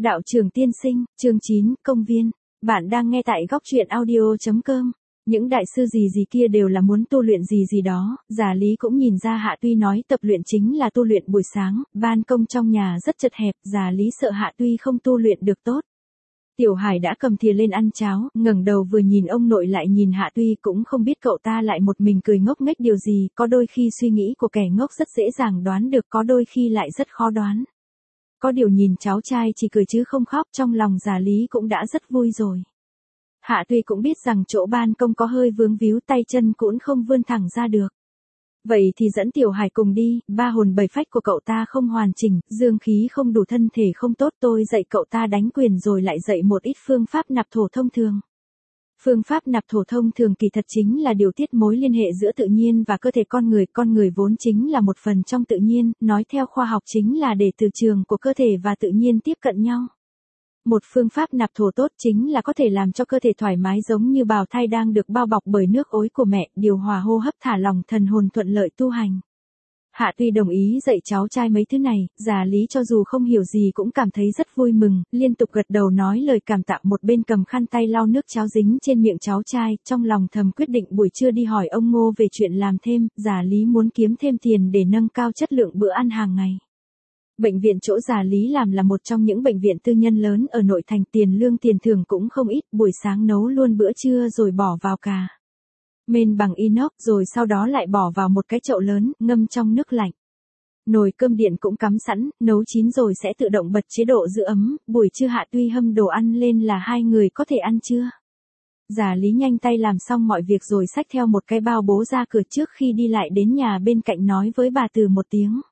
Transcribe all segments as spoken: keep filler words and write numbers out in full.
Đạo trường tiên sinh, chương chín, công viên. Bạn đang nghe tại góc truyện audio chấm com. Những đại sư gì gì kia đều là muốn tu luyện gì gì đó, Già Lý cũng nhìn ra Hạ Tuy nói tập luyện chính là tu luyện buổi sáng, ban công trong nhà rất chật hẹp, Già Lý sợ Hạ Tuy không tu luyện được tốt. Tiểu Hải đã cầm thìa lên ăn cháo, ngẩng đầu vừa nhìn ông nội lại nhìn Hạ Tuy, cũng không biết cậu ta lại một mình cười ngốc nghếch điều gì, có đôi khi suy nghĩ của kẻ ngốc rất dễ dàng đoán được, có đôi khi lại rất khó đoán. Có điều nhìn cháu trai chỉ cười chứ không khóc, trong lòng Già Lý cũng đã rất vui rồi. Hạ Tuy cũng biết rằng chỗ ban công có hơi vướng víu, tay chân cũng không vươn thẳng ra được. Vậy thì dẫn Tiểu Hải cùng đi, ba hồn bảy phách của cậu ta không hoàn chỉnh, dương khí không đủ, thân thể không tốt, tôi dạy cậu ta đánh quyền rồi lại dạy một ít phương pháp nạp thổ thông thường. Phương pháp nạp thổ thông thường kỳ thật chính là điều tiết mối liên hệ giữa tự nhiên và cơ thể con người, con người vốn chính là một phần trong tự nhiên, nói theo khoa học chính là để từ trường của cơ thể và tự nhiên tiếp cận nhau. Một phương pháp nạp thổ tốt chính là có thể làm cho cơ thể thoải mái giống như bào thai đang được bao bọc bởi nước ối của mẹ, điều hòa hô hấp, thả lỏng thần hồn, thuận lợi tu hành. Hạ Tuy đồng ý dạy cháu trai mấy thứ này, Già Lý cho dù không hiểu gì cũng cảm thấy rất vui mừng, liên tục gật đầu nói lời cảm tạ, một bên cầm khăn tay lau nước cháo dính trên miệng cháu trai, trong lòng thầm quyết định buổi trưa đi hỏi ông Ngô về chuyện làm thêm, Già Lý muốn kiếm thêm tiền để nâng cao chất lượng bữa ăn hàng ngày. Bệnh viện chỗ Già Lý làm là một trong những bệnh viện tư nhân lớn ở nội thành, tiền lương tiền thưởng cũng không ít, buổi sáng nấu luôn bữa trưa rồi bỏ vào cà mên bằng inox, rồi sau đó lại bỏ vào một cái chậu lớn, ngâm trong nước lạnh. Nồi cơm điện cũng cắm sẵn, nấu chín rồi sẽ tự động bật chế độ giữ ấm, buổi trưa Hạ Tuy hâm đồ ăn lên là hai người có thể ăn trưa. Già Lý nhanh tay làm xong mọi việc rồi xách theo một cái bao bố ra cửa, trước khi đi lại đến nhà bên cạnh nói với bà Từ một tiếng.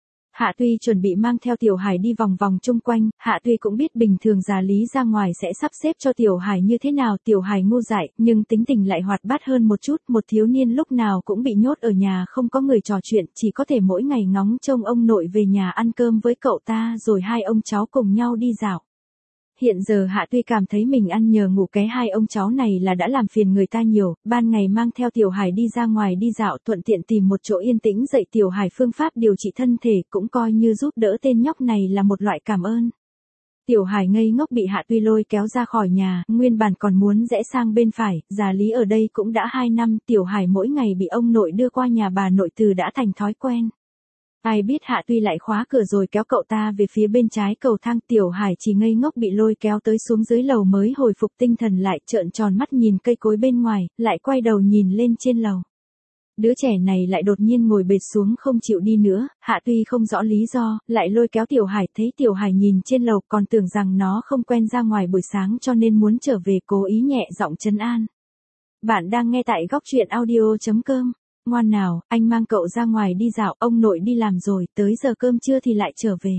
Hạ Tuy chuẩn bị mang theo Tiểu Hải đi vòng vòng chung quanh, Hạ Tuy cũng biết bình thường Già Lý ra ngoài sẽ sắp xếp cho Tiểu Hải như thế nào, Tiểu Hải ngu dại, nhưng tính tình lại hoạt bát hơn một chút, một thiếu niên lúc nào cũng bị nhốt ở nhà không có người trò chuyện, chỉ có thể mỗi ngày ngóng trông ông nội về nhà ăn cơm với cậu ta rồi hai ông cháu cùng nhau đi dạo. Hiện giờ Hạ Tuy cảm thấy mình ăn nhờ ngủ ké hai ông cháu này là đã làm phiền người ta nhiều, ban ngày mang theo Tiểu Hải đi ra ngoài đi dạo, thuận tiện tìm một chỗ yên tĩnh dạy Tiểu Hải phương pháp điều trị thân thể, cũng coi như giúp đỡ tên nhóc này là một loại cảm ơn. Tiểu Hải ngây ngốc bị Hạ Tuy lôi kéo ra khỏi nhà, nguyên bản còn muốn rẽ sang bên phải, Già Lý ở đây cũng đã hai năm, Tiểu Hải mỗi ngày bị ông nội đưa qua nhà bà nội từ đã thành thói quen. Ai biết Hạ Tuy lại khóa cửa rồi kéo cậu ta về phía bên trái cầu thang, Tiểu Hải chỉ ngây ngốc bị lôi kéo tới xuống dưới lầu mới hồi phục tinh thần lại, trợn tròn mắt nhìn cây cối bên ngoài, lại quay đầu nhìn lên trên lầu. Đứa trẻ này lại đột nhiên ngồi bệt xuống không chịu đi nữa, Hạ Tuy không rõ lý do, lại lôi kéo Tiểu Hải, thấy Tiểu Hải nhìn trên lầu còn tưởng rằng nó không quen ra ngoài buổi sáng cho nên muốn trở về, cố ý nhẹ giọng trấn an. Bạn đang nghe tại góc truyện audio chấm com. Ngoan nào, anh mang cậu ra ngoài đi dạo, ông nội đi làm rồi, tới giờ cơm trưa thì lại trở về.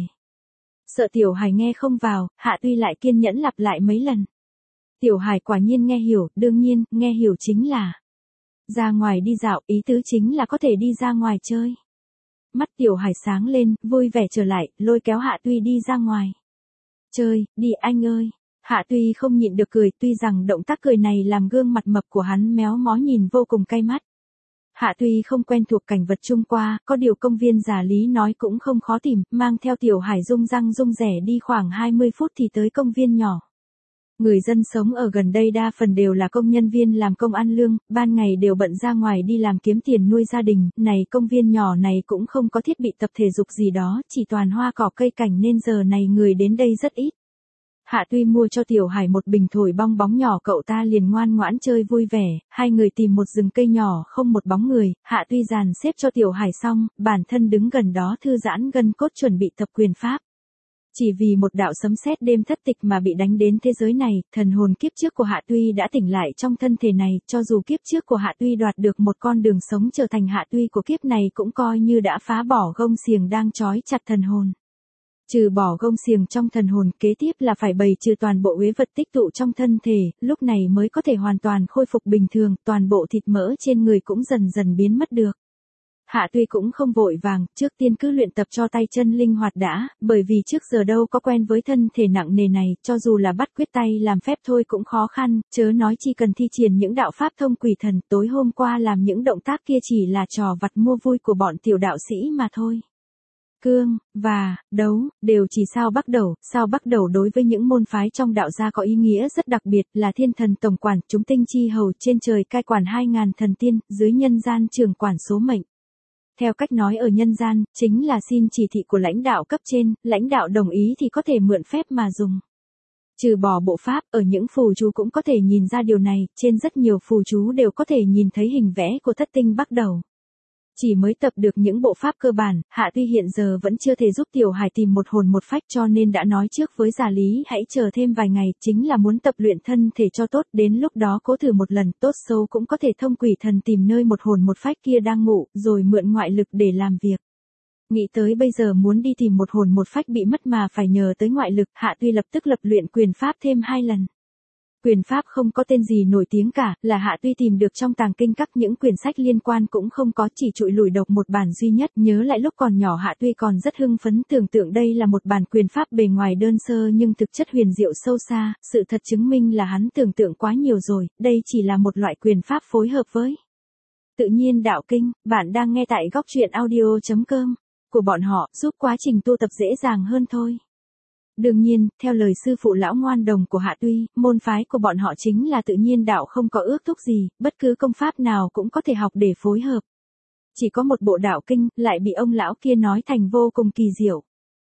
Sợ Tiểu Hải nghe không vào, Hạ Tuy lại kiên nhẫn lặp lại mấy lần. Tiểu Hải quả nhiên nghe hiểu, đương nhiên, nghe hiểu chính là ra ngoài đi dạo, ý tứ chính là có thể đi ra ngoài chơi. Mắt Tiểu Hải sáng lên, vui vẻ trở lại, lôi kéo Hạ Tuy đi ra ngoài. Chơi, đi anh ơi. Hạ Tuy không nhịn được cười, tuy rằng động tác cười này làm gương mặt mập của hắn méo mó nhìn vô cùng cay mắt. Hạ Tuy không quen thuộc cảnh vật chung qua, có điều công viên Già Lý nói cũng không khó tìm, mang theo Tiểu Hải rung răng rung rẻ đi khoảng hai mươi phút thì tới công viên nhỏ. Người dân sống ở gần đây đa phần đều là công nhân viên làm công ăn lương, ban ngày đều bận ra ngoài đi làm kiếm tiền nuôi gia đình, này công viên nhỏ này cũng không có thiết bị tập thể dục gì đó, chỉ toàn hoa cỏ cây cảnh nên giờ này người đến đây rất ít. Hạ Tuy mua cho Tiểu Hải một bình thổi bong bóng nhỏ, cậu ta liền ngoan ngoãn chơi vui vẻ, hai người tìm một rừng cây nhỏ không một bóng người, Hạ Tuy dàn xếp cho Tiểu Hải xong, bản thân đứng gần đó thư giãn gân cốt chuẩn bị tập quyền pháp. Chỉ vì một đạo sấm sét đêm thất tịch mà bị đánh đến thế giới này, thần hồn kiếp trước của Hạ Tuy đã tỉnh lại trong thân thể này, cho dù kiếp trước của Hạ Tuy đoạt được một con đường sống trở thành Hạ Tuy của kiếp này cũng coi như đã phá bỏ gông xiềng đang trói chặt thần hồn. Trừ bỏ gông xiềng trong thần hồn, kế tiếp là phải bày trừ toàn bộ uế vật tích tụ trong thân thể, lúc này mới có thể hoàn toàn khôi phục bình thường, toàn bộ thịt mỡ trên người cũng dần dần biến mất được. Hạ Tuy cũng không vội vàng, trước tiên cứ luyện tập cho tay chân linh hoạt đã, bởi vì trước giờ đâu có quen với thân thể nặng nề này, cho dù là bắt quyết tay làm phép thôi cũng khó khăn, chớ nói chi cần thi triển những đạo pháp thông quỷ thần, tối hôm qua làm những động tác kia chỉ là trò vặt mua vui của bọn tiểu đạo sĩ mà thôi. cương, và, đấu, đều chỉ sao bắc đầu. Sao bắc đầu đối với những môn phái trong đạo gia có ý nghĩa rất đặc biệt, là thiên thần tổng quản, chúng tinh chi hầu, trên trời cai quản hai ngàn thần tiên, dưới nhân gian trưởng quản số mệnh. Theo cách nói ở nhân gian, chính là xin chỉ thị của lãnh đạo cấp trên, lãnh đạo đồng ý thì có thể mượn phép mà dùng. Trừ bỏ bộ pháp, ở những phù chú cũng có thể nhìn ra điều này, trên rất nhiều phù chú đều có thể nhìn thấy hình vẽ của thất tinh bắc đầu. Chỉ mới tập được những bộ pháp cơ bản, Hạ Tuy hiện giờ vẫn chưa thể giúp Tiểu Hải tìm một hồn một phách, cho nên đã nói trước với Già Lý hãy chờ thêm vài ngày, chính là muốn tập luyện thân thể cho tốt, đến lúc đó cố thử một lần, tốt xấu cũng có thể thông quỷ thần tìm nơi một hồn một phách kia đang ngủ, rồi mượn ngoại lực để làm việc. Nghĩ tới bây giờ muốn đi tìm một hồn một phách bị mất mà phải nhờ tới ngoại lực, Hạ Tuy lập tức lập luyện quyền pháp thêm hai lần. Quyền pháp không có tên gì nổi tiếng cả, là Hạ Tuy tìm được trong tàng kinh các, những quyển sách liên quan cũng không có, chỉ trụi lủi độc một bản duy nhất. Nhớ lại lúc còn nhỏ Hạ Tuy còn rất hưng phấn tưởng tượng đây là một bản quyền pháp bề ngoài đơn sơ nhưng thực chất huyền diệu sâu xa, sự thật chứng minh là hắn tưởng tượng quá nhiều rồi, đây chỉ là một loại quyền pháp phối hợp với tự nhiên đạo kinh. Bạn đang nghe tại góc truyện audio chấm com của bọn họ, giúp quá trình tu tập dễ dàng hơn thôi. Đương nhiên, theo lời sư phụ lão ngoan đồng của Hạ Tuy, môn phái của bọn họ chính là tự nhiên đạo, không có ước thúc gì, bất cứ công pháp nào cũng có thể học để phối hợp. Chỉ có một bộ đạo kinh, lại bị ông lão kia nói thành vô cùng kỳ diệu.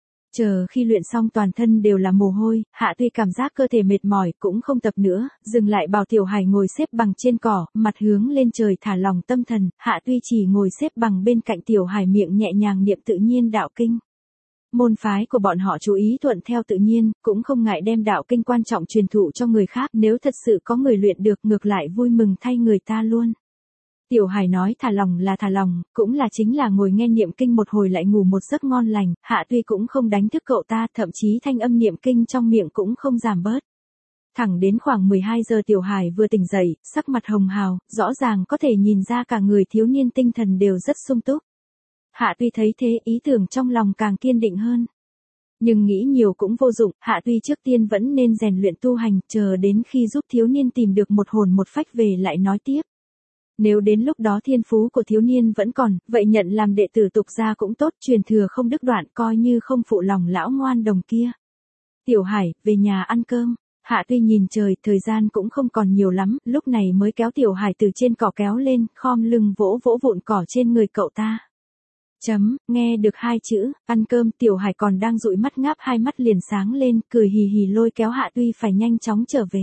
Chờ khi luyện xong toàn thân đều là mồ hôi, Hạ Tuy cảm giác cơ thể mệt mỏi, cũng không tập nữa, dừng lại bảo Tiểu Hải ngồi xếp bằng trên cỏ, mặt hướng lên trời thả lòng tâm thần, Hạ Tuy chỉ ngồi xếp bằng bên cạnh Tiểu Hải, miệng nhẹ nhàng niệm tự nhiên đạo kinh. Môn phái của bọn họ chú ý thuận theo tự nhiên, cũng không ngại đem đạo kinh quan trọng truyền thụ cho người khác, nếu thật sự có người luyện được ngược lại vui mừng thay người ta luôn. Tiểu Hải nói thả lòng là thả lòng, cũng là chính là ngồi nghe niệm kinh một hồi lại ngủ một giấc ngon lành, Hạ Tuy cũng không đánh thức cậu ta, thậm chí thanh âm niệm kinh trong miệng cũng không giảm bớt. Thẳng đến khoảng mười hai giờ Tiểu Hải vừa tỉnh dậy, sắc mặt hồng hào, rõ ràng có thể nhìn ra cả người thiếu niên tinh thần đều rất sung túc. Hạ Tuy thấy thế, ý tưởng trong lòng càng kiên định hơn. Nhưng nghĩ nhiều cũng vô dụng, Hạ Tuy trước tiên vẫn nên rèn luyện tu hành, chờ đến khi giúp thiếu niên tìm được một hồn một phách về lại nói tiếp. Nếu đến lúc đó thiên phú của thiếu niên vẫn còn, vậy nhận làm đệ tử tục gia cũng tốt, truyền thừa không đứt đoạn, coi như không phụ lòng lão ngoan đồng kia. Tiểu Hải, về nhà ăn cơm. Hạ Tuy nhìn trời, thời gian cũng không còn nhiều lắm, lúc này mới kéo Tiểu Hải từ trên cỏ kéo lên, khom lưng vỗ vỗ vụn cỏ trên người cậu ta. Chấm, nghe được hai chữ, ăn cơm, Tiểu Hải còn đang dụi mắt ngáp hai mắt liền sáng lên, cười hì hì lôi kéo Hạ Tuy phải nhanh chóng trở về.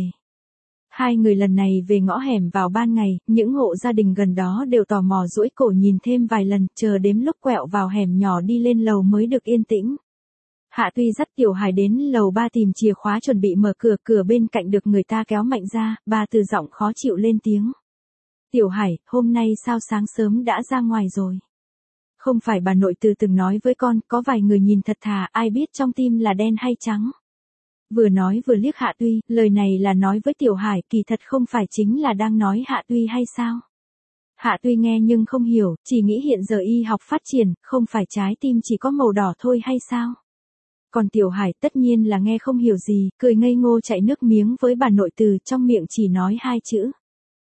Hai người lần này về ngõ hẻm vào ban ngày, những hộ gia đình gần đó đều tò mò duỗi cổ nhìn thêm vài lần, chờ đếm lúc quẹo vào hẻm nhỏ đi lên lầu mới được yên tĩnh. Hạ Tuy dắt Tiểu Hải đến lầu ba tìm chìa khóa chuẩn bị mở cửa, cửa bên cạnh được người ta kéo mạnh ra, bà từ giọng khó chịu lên tiếng. Tiểu Hải, hôm nay sao sáng sớm đã ra ngoài rồi? Không phải bà nội từ từng nói với con, có vài người nhìn thật thà, ai biết trong tim là đen hay trắng. Vừa nói vừa liếc Hạ Tuy, lời này là nói với Tiểu Hải, kỳ thật không phải chính là đang nói Hạ Tuy hay sao? Hạ Tuy nghe nhưng không hiểu, chỉ nghĩ hiện giờ y học phát triển, không phải trái tim chỉ có màu đỏ thôi hay sao? Còn Tiểu Hải tất nhiên là nghe không hiểu gì, cười ngây ngô chảy nước miếng với bà nội từ, trong miệng chỉ nói hai chữ.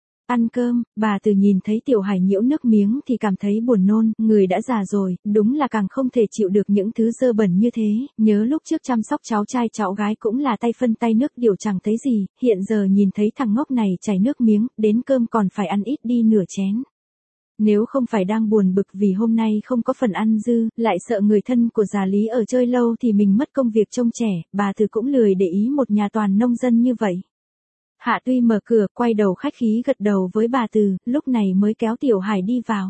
Ăn cơm. Bà từ nhìn thấy Tiểu Hải nhiễu nước miếng thì cảm thấy buồn nôn, người đã già rồi, đúng là càng không thể chịu được những thứ dơ bẩn như thế, nhớ lúc trước chăm sóc cháu trai cháu gái cũng là tay phân tay nước điều chẳng thấy gì, hiện giờ nhìn thấy thằng ngốc này chảy nước miếng, đến cơm còn phải ăn ít đi nửa chén. Nếu không phải đang buồn bực vì hôm nay không có phần ăn dư, lại sợ người thân của Già Lý ở chơi lâu thì mình mất công việc trông trẻ, bà từ cũng lười để ý một nhà toàn nông dân như vậy. Hạ Tuy mở cửa, quay đầu khách khí gật đầu với bà Từ, lúc này mới kéo Tiểu Hải đi vào.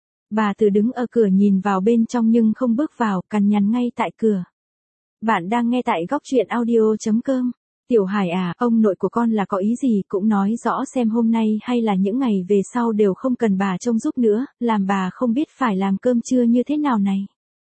Bà Từ đứng ở cửa nhìn vào bên trong nhưng không bước vào, cằn nhằn ngay tại cửa. Bạn đang nghe tại góc truyện audio chấm com. Tiểu Hải à, ông nội của con là có ý gì cũng nói rõ xem, hôm nay hay là những ngày về sau đều không cần bà trông giúp nữa, làm bà không biết phải làm cơm trưa như thế nào này.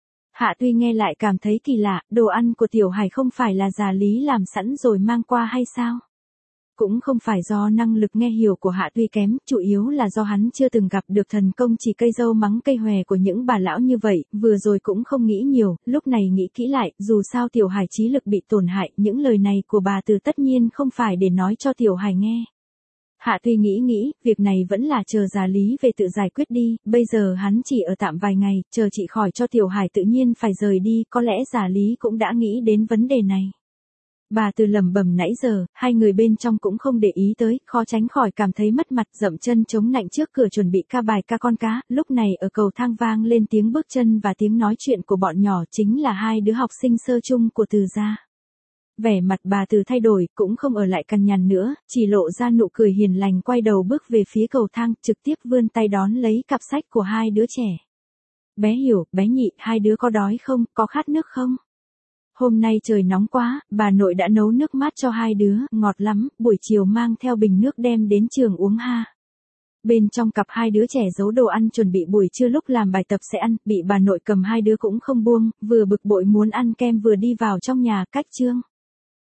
Hạ Tuy nghe lại cảm thấy kỳ lạ, đồ ăn của Tiểu Hải không phải là Già Lý làm sẵn rồi mang qua hay sao? Cũng không phải do năng lực nghe hiểu của Hạ Tuy kém, chủ yếu là do hắn chưa từng gặp được thần công chỉ cây dâu mắng cây hòe của những bà lão như vậy, vừa rồi cũng không nghĩ nhiều, lúc này nghĩ kỹ lại, dù sao Tiểu Hải trí lực bị tổn hại, những lời này của bà Từ tất nhiên không phải để nói cho Tiểu Hải nghe. Hạ Tuy nghĩ nghĩ, việc này vẫn là chờ già Lý về tự giải quyết đi, bây giờ hắn chỉ ở tạm vài ngày, chờ chị khỏi cho Tiểu Hải tự nhiên phải rời đi, có lẽ già Lý cũng đã nghĩ đến vấn đề này. Bà Từ lẩm bẩm nãy giờ, hai người bên trong cũng không để ý tới, khó tránh khỏi cảm thấy mất mặt, dậm chân chống nạnh trước cửa chuẩn bị ca bài ca con cá, lúc này ở cầu thang vang lên tiếng bước chân và tiếng nói chuyện của bọn nhỏ, chính là hai đứa học sinh sơ chung của Từ gia. Vẻ mặt bà Từ thay đổi, cũng không ở lại cằn nhằn nữa, chỉ lộ ra nụ cười hiền lành, quay đầu bước về phía cầu thang, trực tiếp vươn tay đón lấy cặp sách của hai đứa trẻ. Bé Hiểu, bé Nhị, hai đứa có đói không, có khát nước không? Hôm nay trời nóng quá, bà nội đã nấu nước mát cho hai đứa, ngọt lắm, buổi chiều mang theo bình nước đem đến trường uống ha. Bên trong cặp hai đứa trẻ giấu đồ ăn chuẩn bị buổi trưa lúc làm bài tập sẽ ăn, bị bà nội cầm hai đứa cũng không buông, vừa bực bội muốn ăn kem vừa đi vào trong nhà, cách Trương